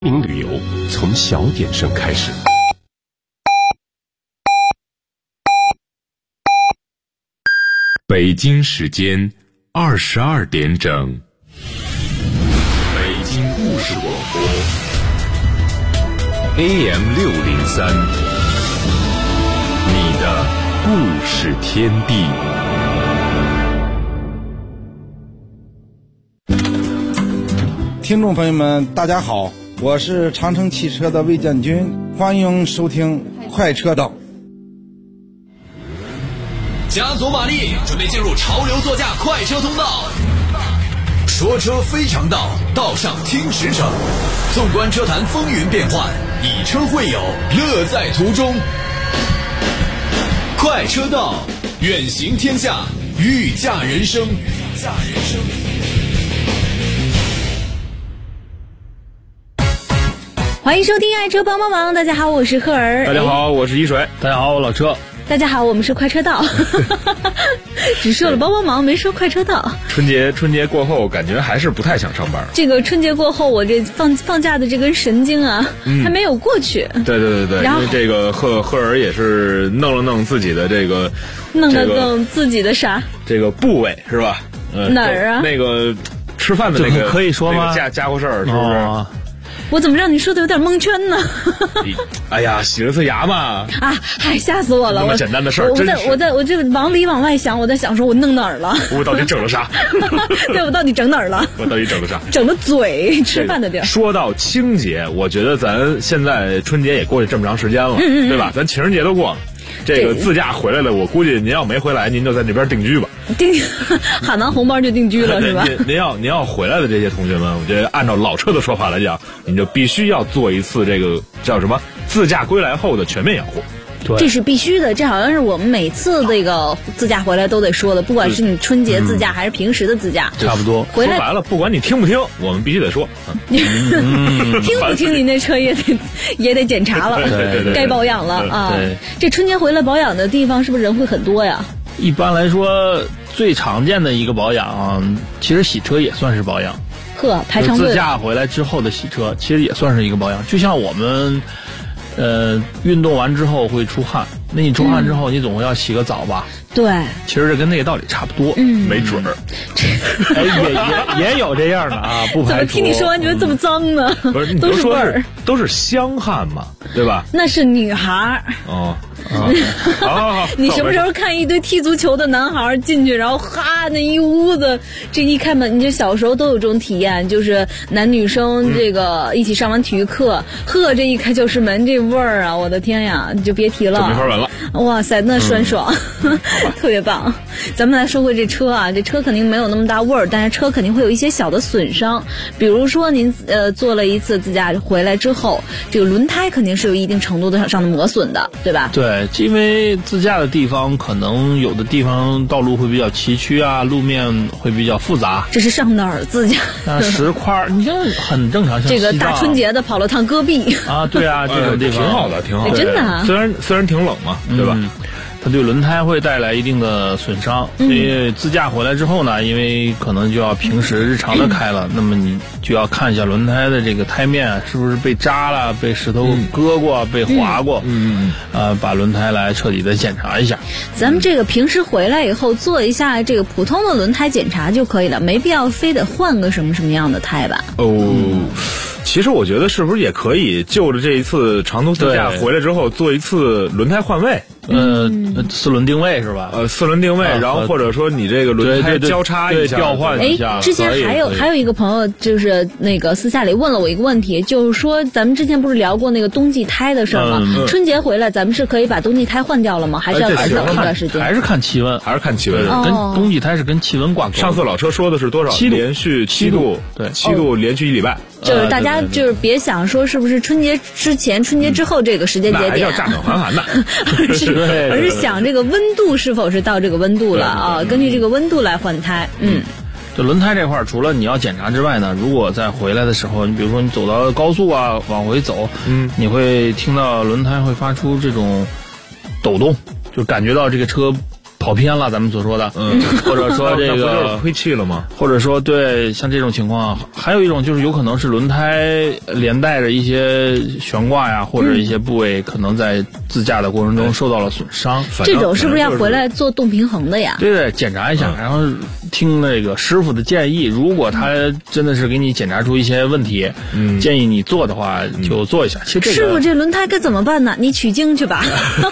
名旅游从小点声开始。北京时间22点整，北京故事广播 AM603，你的故事天地。 听众朋友们，大家好，我是长城汽车的魏建军，欢迎收听快车道。 加足马力，准备进入潮流座驾快车通道。说车非常道，道上听驰骋。纵观车坛风云变幻，以车会友，乐在途中。快车道，远行天下，御驾人生。 欢迎收听爱车帮帮忙，大家好，我是赫儿。 大家好，我是一水。 大家好，我老车。 大家好，我们是快车道。只说了帮帮忙，没说快车道。 春节过后，感觉还是不太想上班。 这个春节过后，我这放假的这根神经啊，还没有过去。 对，因为这个赫儿也是弄了弄自己的这个， 弄自己的啥？ 这个部位是吧？ 哪儿啊？ 那个吃饭的那个可以说吗？ 那个家伙事儿是不是？ 哦， 我怎么让你说的有点蒙圈呢？ 哎呀，洗了次牙嘛！ 啊，嗨，吓死我了！ 那么简单的事儿， 我这往里往外想，我在想说我弄哪儿了？ 我到底整了啥？ 对，我到底整哪儿了？ 我到底整了啥？ 整了嘴，吃饭的地儿。 说到清洁，我觉得咱现在春节也过去这么长时间了，对吧？咱情人节都过了。这个自驾回来了，我估计您要没回来，您就在那边定居吧。 喊完红包就定居了是吧？ 您要回来的这些同学们，我觉得按照老车的说法来讲，你就必须要做一次这个叫什么自驾归来后的全面养护。 对， 这是必须的，这好像是我们每次这个自驾回来都得说的，不管是你春节自驾还是平时的自驾， 差不多。 回来说白了，不管你听不听，我们必须得说。 听不听你那车也得检查了， 对， 该保养了啊。 对， 这春节回来保养的地方是不是人会很多呀？ 一般来说，最常见的一个保养，其实洗车也算是保养。 呵，排长队。 自驾回来之后的洗车，其实也算是一个保养。就像我们，运动完之后会出汗，那你出汗之后，你总会要洗个澡吧？ 对， 其实这跟那个道理差不多， 没准儿。 也有这样的啊，不排除。 怎么听你说完觉得这么脏呢？ 不是， 都是味儿， 都是香汗嘛，对吧？ 那是女孩。 哦。好， 你什么时候看一堆踢足球的男孩进去，然后哈那一屋子，这一开门，你就小时候都有这种体验，就是男女生这个一起上完体育课，呵，这一开教室门这味儿啊，我的天呀，你就别提了， 就没法闻了。 哇塞，那酸爽，特别棒。咱们来说回这车啊，这车肯定没有那么大味儿，但是车肯定会有一些小的损伤，比如说您做了一次自驾回来之后，这个轮胎肯定是有一定程度上的磨损的，对吧？ 对，因为自驾的地方可能有的地方道路会比较崎岖啊，路面会比较复杂。 这是上哪儿自驾？ 石块，你像很正常，像这个大春节的跑了趟戈壁啊，对啊，这种地方挺好的，挺好的， 真的啊。 虽然挺冷嘛，对吧？ 它对轮胎会带来一定的损伤，所以自驾回来之后呢，因为可能就要平时日常的开了，那么你就要看一下轮胎的这个胎面是不是被扎了、被石头割过、被划过，把轮胎来彻底的检查一下。 咱们这个平时回来以后做一下这个普通的轮胎检查就可以了，没必要非得换个什么样的胎吧？ 其实我觉得是不是也可以就着这一次长途自驾回来之后做一次轮胎换位 ？4轮定位是吧 ？4轮定位，然后或者说你这个轮胎交叉一下， 调换一下。 之前还有一个朋友就是那个私下里问了我一个问题，就是说咱们之前不是聊过那个冬季胎的事儿吗？春节回来咱们是可以把冬季胎换掉了吗？还是要等一段时间？ 还是看气温，跟冬季胎是跟气温挂钩。 上次老车说的是多少？连续7度，对 ，7 度连续1礼拜。 就是大家就是别想说是不是春节之前、春节之后这个时间节点， 那还要乍暖还寒呢， 而是想这个温度是否是到这个温度了啊？根据这个温度来换胎。 这轮胎这块除了你要检查之外呢，如果在回来的时候，你比如说你走到高速啊，往回走，你会听到轮胎会发出这种抖动，就感觉到这个车跑偏了，咱们所说的，或者说这那不就是个亏气了吗？ 或者说对像这种情况，还有一种就是有可能是轮胎连带着一些悬挂呀，或者一些部位可能在自驾的过程中受到了损伤。 这种是不是要回来做动平衡的呀？ 对，检查一下，然后听那个师傅的建议，如果他真的是给你检查出一些问题，建议你做的话就做一下。其实师傅，这轮胎该怎么办呢？你取经去吧。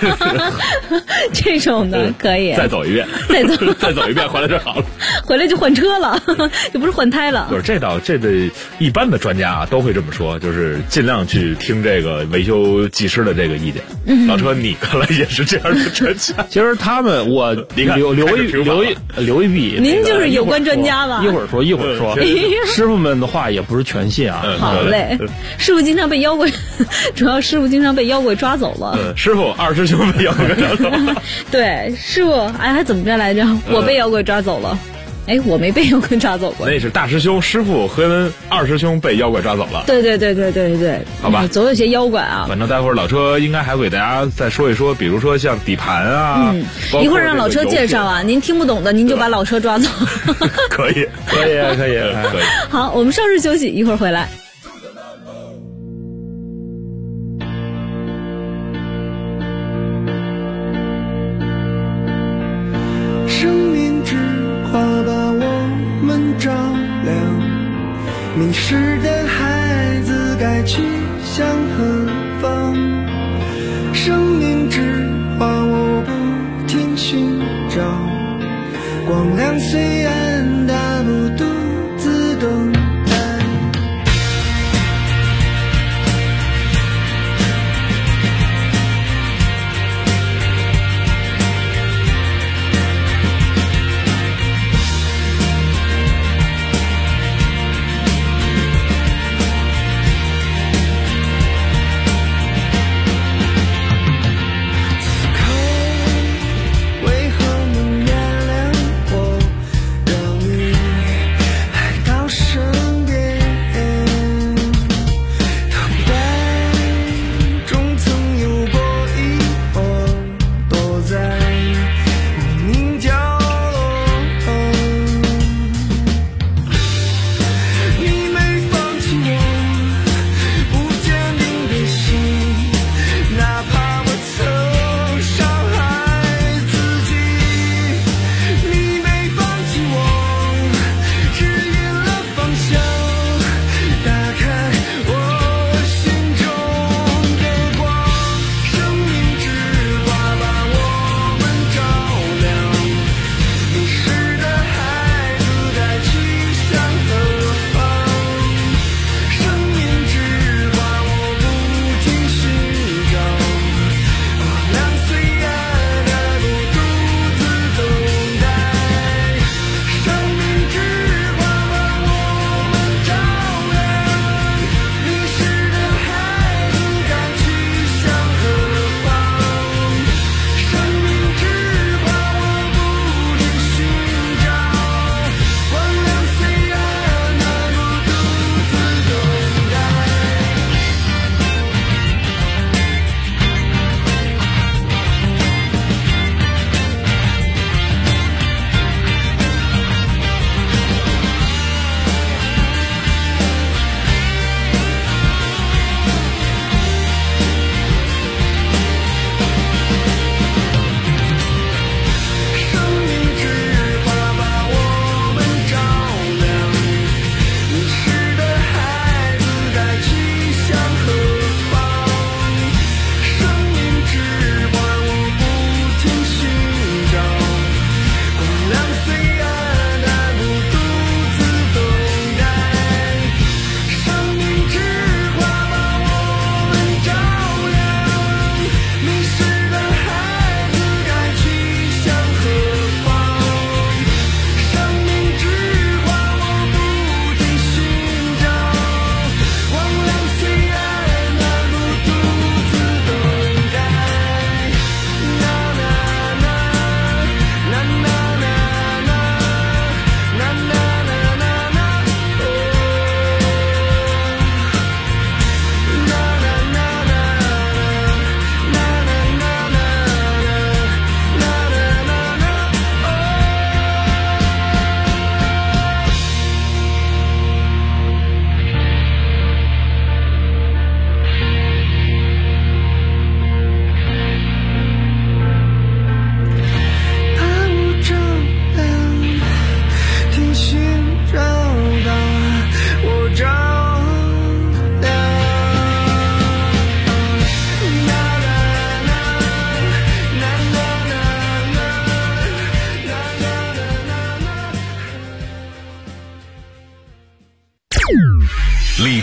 这种的可以。 再走一遍，再走一遍，回来就好了。 回来就换车了，就不是换胎了。 不是这一般的专家啊都会这么说，就是尽量去听这个维修技师的这个意见。老车，你看来也是这样的专家。 其实他们，我留一笔。 您就是有关专家吧？ 一会儿说，师傅们的话也不是全信啊。 好嘞，师傅经常被妖怪，主要师傅经常被妖怪抓走了。 师傅二师兄被妖怪抓走了。 对，师傅，哎，还怎么着来着？我被妖怪抓走了。哎，我没被妖怪抓走过。 那是大师兄师傅和二师兄被妖怪抓走了。 对， 好吧， 总有些妖怪啊。 反正待会儿老车应该还会给大家再说一说，比如说像底盘啊， 一会儿让老车介绍啊，您听不懂的您就把老车抓走。 可以。 好，我们稍事休息，一会儿回来。 生命之花把我们照亮，迷失的孩子该去向何方？生命之花我不停寻找，光亮虽然大不独自等待。为何能原谅我，让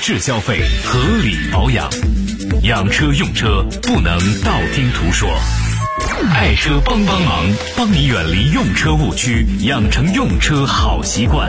智消费，合理保养。养车用车不能道听途说，爱车帮忙，帮你远离用车误区，养成用车好习惯。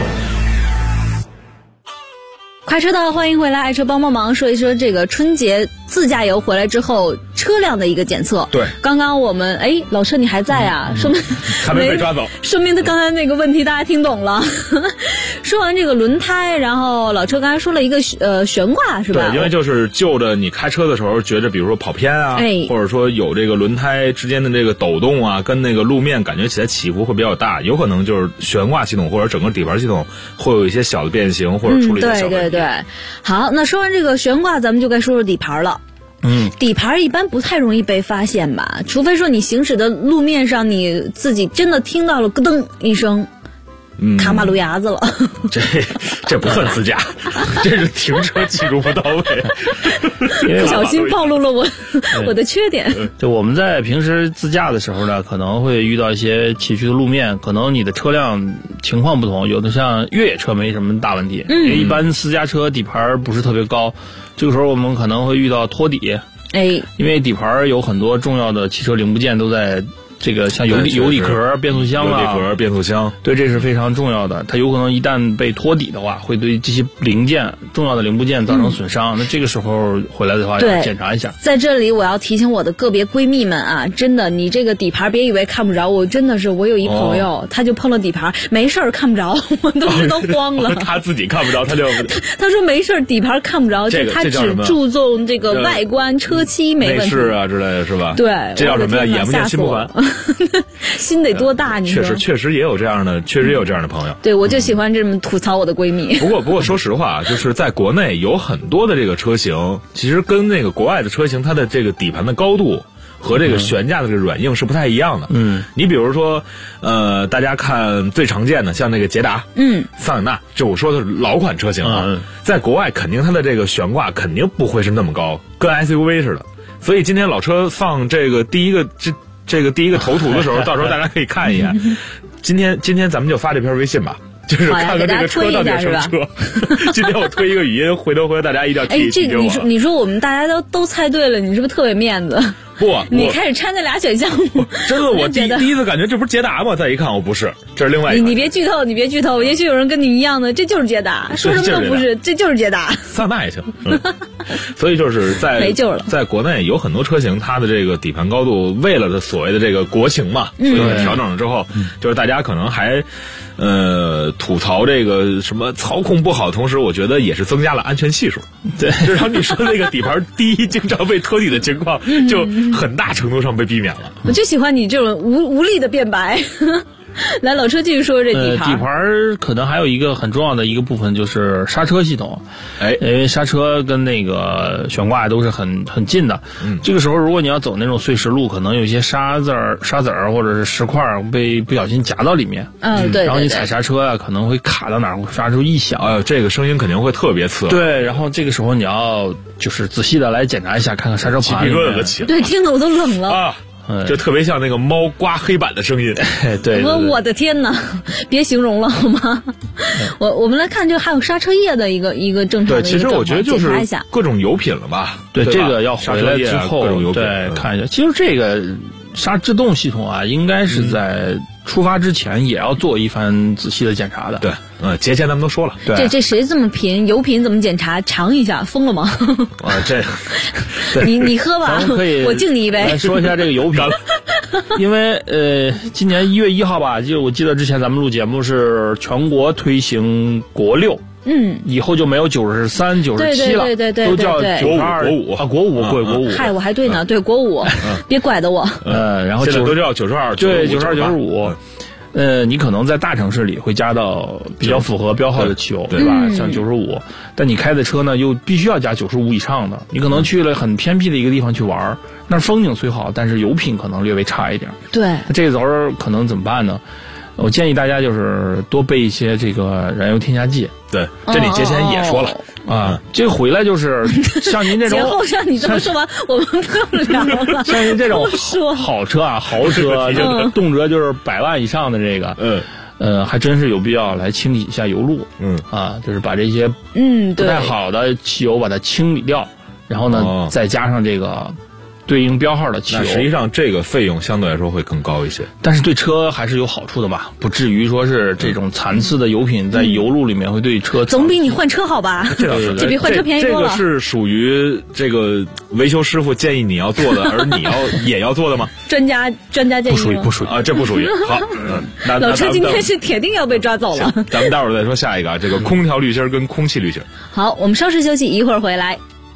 快车道，欢迎回来，爱车帮忙，说一说这个春节自驾游回来之后车辆的一个检测。 对， 刚刚我们老车你还在啊？说明还没被抓走， 说明他刚才那个问题大家听懂了。说完这个轮胎，然后老车刚才说了一个悬挂是吧？ 对，因为就是就着你开车的时候觉得比如说跑偏啊，或者说有这个轮胎之间的这个抖动啊，跟那个路面感觉起来起伏会比较大，有可能就是悬挂系统或者整个底盘系统会有一些小的变形或者处理的小问题。 对，好，那说完这个悬挂，咱们就该说说底盘了。底盘一般不太容易被发现吧，除非说你行驶的路面上你自己真的听到了咯噔一声，卡马路牙子了。 这不算自驾，这是停车技术不到位， 不小心暴露了我的缺点。 就我们在平时自驾的时候呢，可能会遇到一些崎岖的路面，可能你的车辆情况不同，有的像越野车没什么大问题，因为一般私家车底盘不是特别高，这个时候我们可能会遇到托底，因为底盘有很多重要的汽车零部件都在这个像油底壳、变速箱啊， 油底壳、变速箱， 对，这是非常重要的。它有可能一旦被托底的话，会对这些零件、重要的零部件造成损伤。那这个时候回来的话，要检查一下。 在这里，我要提醒我的个别闺蜜们啊，真的，你这个底盘别以为看不着，我真的是，我有一朋友，他就碰了底盘，没事儿看不着，我都慌了。 他自己看不着，他说没事儿，底盘看不着，就他只注重这个外观、车漆没问题， 内饰啊之类的是吧？ 对， 这叫什么呀？眼不见心不烦。 心得多大？你说确实也有这样的，确实也有这样的朋友。 对，我就喜欢这么吐槽我的闺蜜。 不过说实话，就是在国内有很多的这个车型，其实跟那个国外的车型，它的这个底盘的高度和这个悬架的这个软硬是不太一样的。你比如说，大家看最常见的，像那个捷达，桑塔纳，就我说的老款车型啊，在国外肯定它的这个悬挂肯定不会是那么高，跟 SUV 似的。所以今天老车放这个第一个头图的时候，到时候大家可以看一眼。今天咱们就发这篇微信吧，就是看看这个车到底什么车。今天我推一个语音，回头大家一定要听一听。 你说我们大家都猜对了，你是不是特别面子？ 不， 你开始掺那俩选项目， 真的，我第一次感觉这不是捷达吗？再一看，我不是，这是另外一个。 你别剧透，也许有人跟你一样的，这就是捷达，说什么都不是，这就是捷达。 桑塔纳也行。所以就是没救了。 在国内有很多车型，它的这个底盘高度，为了所谓的这个国情嘛，所以调整了之后，就是大家可能还吐槽这个什么操控不好，同时我觉得也是增加了安全系数。对，至少你说那个底盘低，经常被托底的情况，就很大程度上被避免了。 我就喜欢你这种无力的辩白。来，老车继续说这底盘。 底盘可能还有一个很重要的一个部分就是刹车系统，因为刹车跟那个悬挂都是很近的。这个时候如果你要走那种碎石路，可能有一些沙子儿或者是石块被不小心夹到里面。 对。 然后你踩刹车啊，可能会卡到哪儿，会发出异响。 这个声音肯定会特别刺耳。 对，然后这个时候你要就是仔细的来检查一下，看看刹车盘。 鸡皮疙瘩起来。 对，听得我都冷了啊。就特别像那个猫刮黑板的声音。 对， 我的天哪，别形容了好吗？我们来看，这还有刹车液的一个正常的一个状况。对， 其实我觉得就是各种油品了吧。 对，这个要回来之后对看一下。其实这个刹制动系统啊，应该是在出发之前也要做一番仔细的检查的。 对，节前咱们都说了。 对， 这谁这么贫？油品怎么检查？尝一下，疯了吗？你喝吧，我敬你一杯。 来说一下这个油品，因为今年1月1号吧，我记得之前咱们录节目是全国推行国6。以后就没有93、97了， 对， 都叫92啊，国5。 嗨，我还对呢，对国5，别拐的我。 然后现在都叫92， 对，92、95。你可能在大城市里会加到比较符合标号的汽油，对吧？像95，但你开的车呢又必须要加95以上的。你可能去了很偏僻的一个地方去玩，那风景虽好，但是油品可能略微差一点。 对， 这个时候可能怎么办呢？我建议大家就是多备一些这个燃油添加剂。 对，这里节前也说了啊，这回来就是像您这种， 节后像你这么说完，我们不用聊了。 像您这种好车啊，豪车，动辄就是100万以上的这个， 还真是有必要来清理一下油路。就是把这些不太好的汽油把它清理掉，然后呢再加上这个对应标号的汽油。 那实际上这个费用相对来说会更高一些， 但是对车还是有好处的吧，不至于说是这种残次的油品在油路里面会对车总比你换车好吧？这比换车便宜多了。 这个是属于这个维修师傅建议你要做的，而你也要做的吗？ 专家建议不属于啊，这不属于。好， 老车今天是铁定要被抓走了。 咱们待会儿再说下一个啊，这个空调滤芯跟空气滤芯。 好，我们稍事休息，一会儿回来。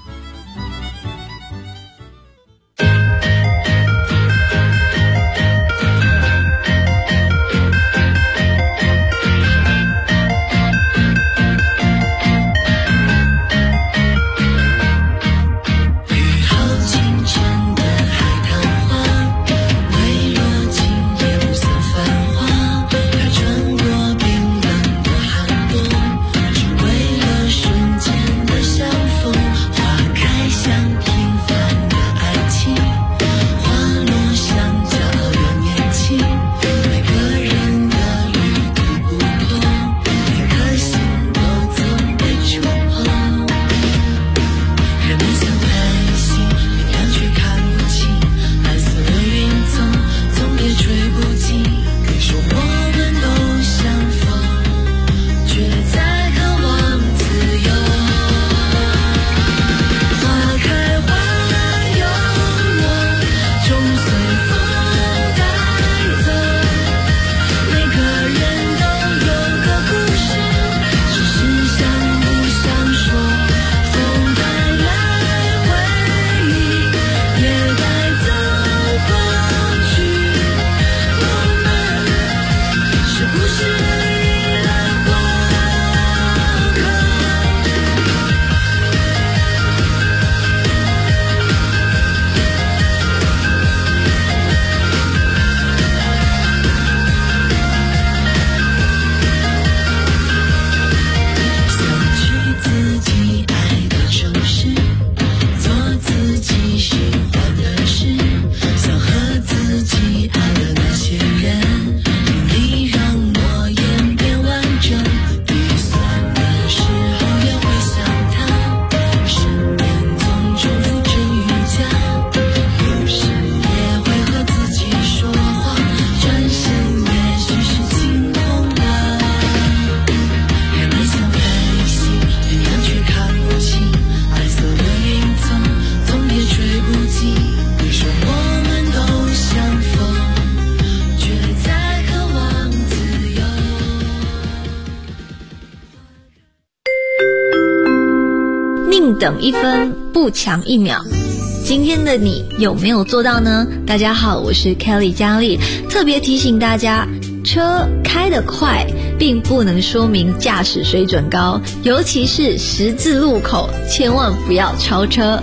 等一分不强一秒，今天的你有没有做到呢？大家好，我是 Kelly 佳丽，特别提醒大家，车开得快并不能说明驾驶水准高，尤其是十字路口，千万不要超车。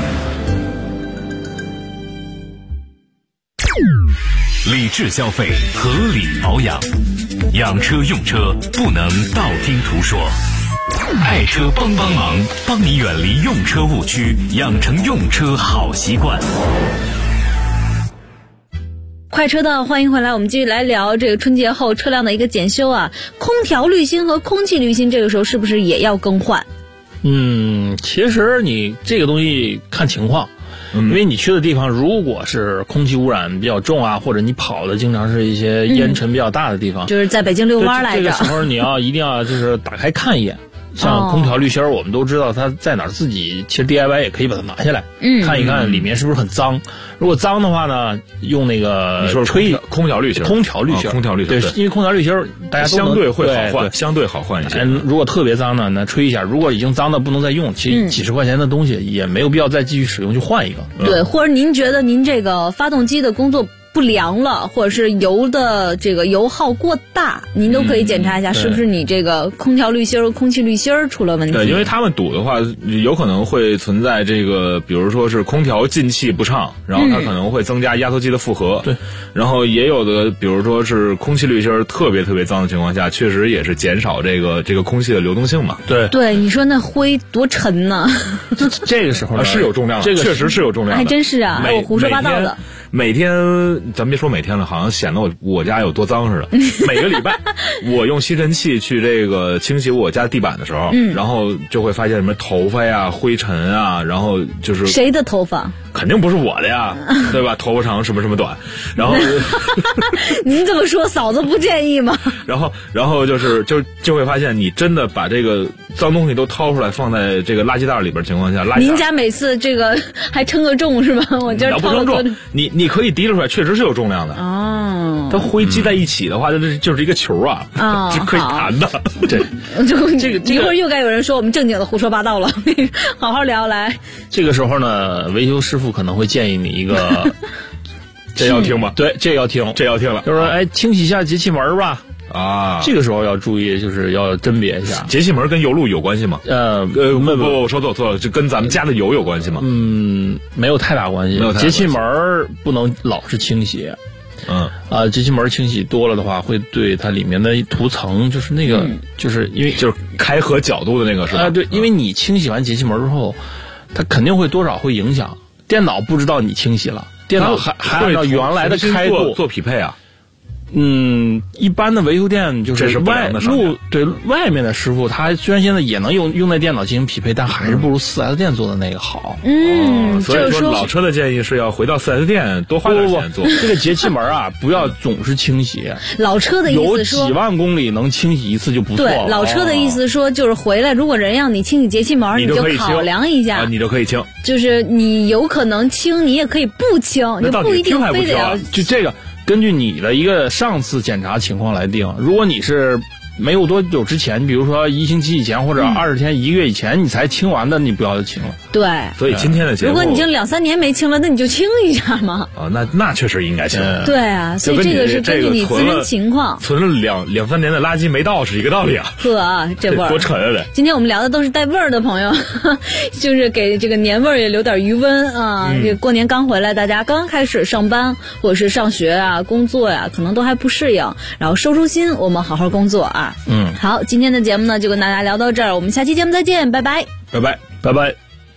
理智消费，合理保养，养车用车不能道听途说。爱车帮帮忙，帮你远离用车误区，养成用车好习惯。 快车道，欢迎回来，我们继续来聊这个春节后车辆的一个检修啊。空调滤芯和空气滤芯这个时候是不是也要更换？ 其实你这个东西看情况。因为你去的地方如果是空气污染比较重啊，或者你跑的经常是一些烟尘比较大的地方， 就是在北京遛弯来着， 这个时候你一定要就是打开看一眼。像空调滤芯我们都知道它在哪儿，自己其实 DIY 也可以把它拿下来，看一看里面是不是很脏。如果脏的话呢，用那个吹空调滤芯， 对，因为空调滤芯大家都相对会好换，相对好换一些。 如果特别脏呢，那吹一下；如果已经脏的不能再用，其实几十块钱的东西也没有必要再继续使用，就换一个。 对，或者您觉得您这个发动机的工作不良了，或者是油的这个油耗过大，您都可以检查一下是不是你这个空调滤芯、空气滤芯出了问题。 对，因为他们堵的话，有可能会存在这个，比如说是空调进气不畅，然后它可能会增加压缩机的负荷。 对， 然后也有的，比如说是空气滤芯特别脏的情况下，确实也是减少这个空气的流动性嘛。 对，你说那灰多沉呢？ 这个时候是有重量的，这个确实是有重量的， 还真是啊，我胡说八道的。 每天咱别说每天了，好像显得我家有多脏似的。每个礼拜我用吸尘器去这个清洗我家地板的时候，然后就会发现什么头发呀、灰尘啊，然后就是谁的头发？ 肯定不是我的呀，对吧？头发长什么什么短，然后您这么说，嫂子不介意吗？ 然后就会发现，你真的把这个脏东西都掏出来放在这个垃圾袋里边情况下， 您家每次这个还称个重是吧？我今儿不称重，你可以提出来，确实是有重量的哦。它灰积在一起的话，这就是一个球啊，是可以弹的。对， 这个一会儿又该有人说我们正经的胡说八道了，好好聊来。 这个时候呢，维修师傅可能会建议你一个， 这要听吗？ 对，这要听了，就是说，清洗一下节气门吧。啊，这个时候要注意，就是要甄别一下。 节气门跟油路有关系吗？不，我说错了，就跟咱们家的油有关系吗？ 没有太大关系。节气门不能老是清洗。节气门清洗多了的话，会对它里面的涂层，就是那个，就是因为就是开合角度的那个是吧？ 对，因为你清洗完节气门之后，它肯定会多少会影响电脑，不知道你清洗了，电脑还按照原来的开度做匹配啊。 一般的维修店就是外面的师傅，他虽然现在也能用在电脑进行匹配，但还是不如 4S 店做的那个好。 所以说老车的建议是要回到 4S 店多花点钱做。 这个节气门啊，不要总是清洗。 老车的意思说， 有几万公里能清洗一次就不错了。 对，老车的意思说就是回来，如果人让你清洗节气门，你就考量一下， 你就可以清。 就是你有可能清，你也可以不清，就不一定非得要。 就这个。根据你的一个上次检查情况来定，如果你是没有多久之前，比如说1星期以前或者20天、1个月以前你才清完的，你不要清了。 对， 所以今天的节目， 如果你已经2、3年没清了，那你就清一下嘛。 那确实应该清。 对啊，所以这个是根据你自身情况。 存了2、3年的垃圾没倒是一个道理啊。 这味儿多沉啊！ 今天我们聊的都是带味儿的朋友，就是给这个年味儿也留点余温啊。这过年刚回来，大家刚开始上班或者是上学啊、工作呀，可能都还不适应，然后收心，我们好好工作啊。好，今天的节目呢就跟大家聊到这儿，我们下期节目再见，拜拜， 拜拜，拜拜。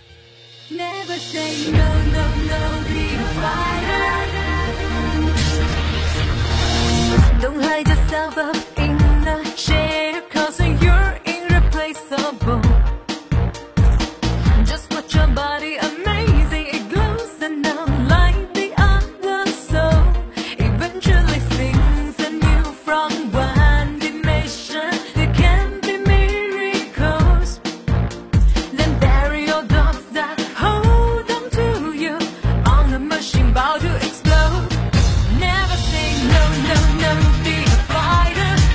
Never say no, no, no, be a fighter. Don't hide yourself up in the shade, 'cause you're irreplaceable. Just watch your body amazing, it glows and now like the other soul. Eventually things are new from one dimension. There can be miracles. Then bury your doubts that hold on to you on the machine about to explode. Never say no, no, no, be a fighter.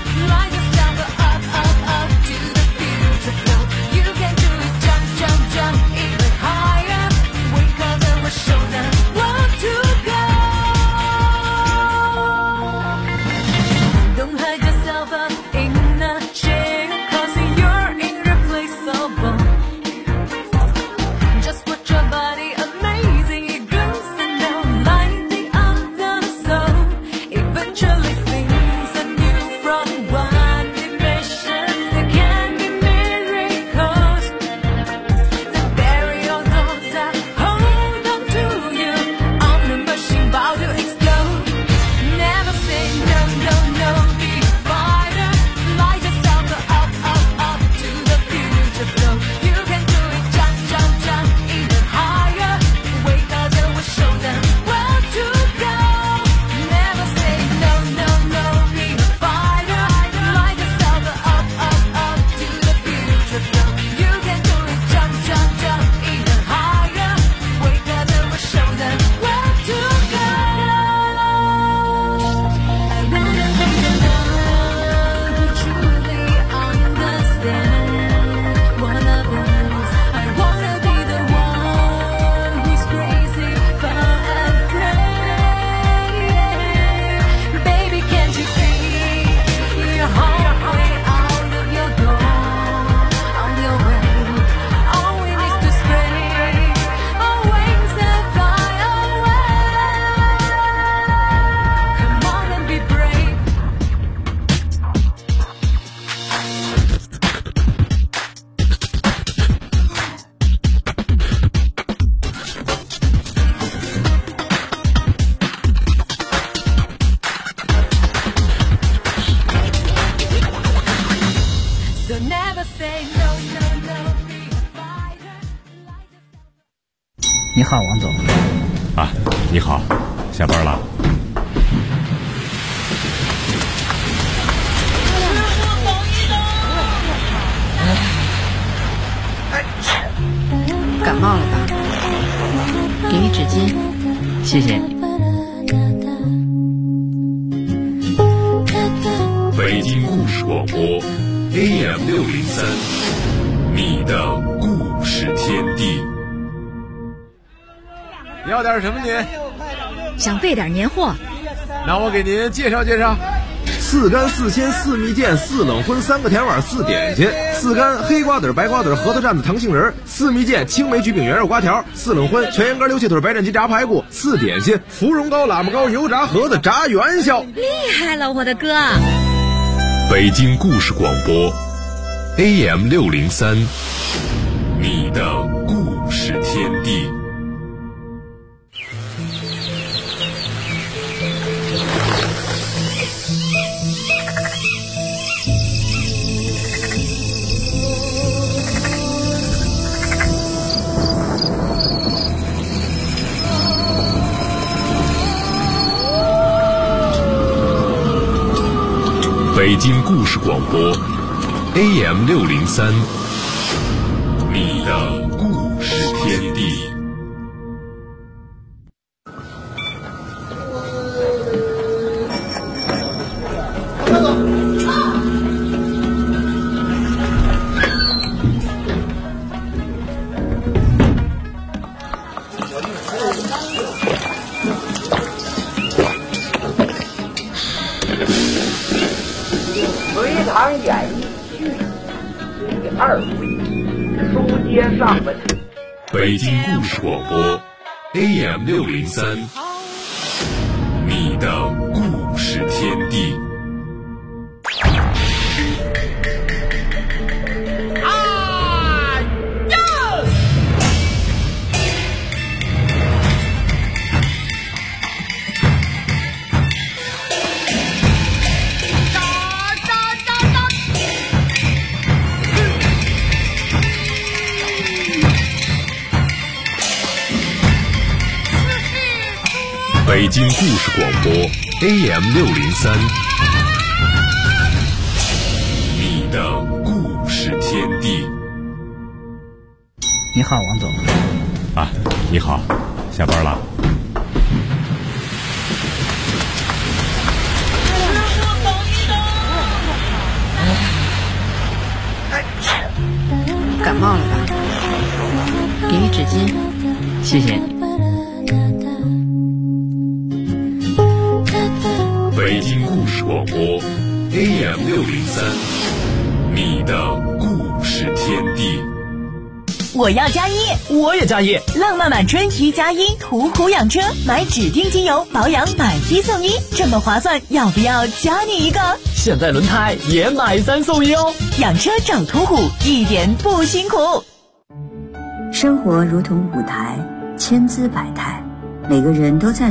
你好，王总。 啊，你好，下班了。 感冒了吧？给你纸巾。 谢谢。 北京故事广播 AM603，你的故事天地。 你要点什么您？ 想备点年货。 那我给您介绍介绍。4干4鲜4蜜饯4冷荤3个甜碗4点心，4干黑瓜子白瓜子核桃蘸子糖杏仁，4蜜饯青梅焗饼圆肉瓜条，4冷荤全羊肝溜切腿白斩鸡炸排骨，4点心芙蓉糕喇嘛糕油炸盒子炸元宵。 厉害了，我的哥！ 北京故事广播 AM603，你的故事天地。北京故事广播 AM603，你的故事天地。 隋唐演义序第2回，书接上文。 北京故事广播 AM603，你的故事天地。北京故事广播 AM603，你的故事天地。 你好，王总。 啊，你好，下班了。 感冒了吧？给你纸巾。 谢谢。 北京故事广播 AM603，你的故事天地。 我要加一， 我也加一， 浪漫满春一加一，途虎养车买指定精油保养买1送1，这么划算，要不要加你一个？ 现在轮胎也买3送1哦！ 养车找途虎，一点不辛苦。 生活如同舞台，千姿百态，每个人都在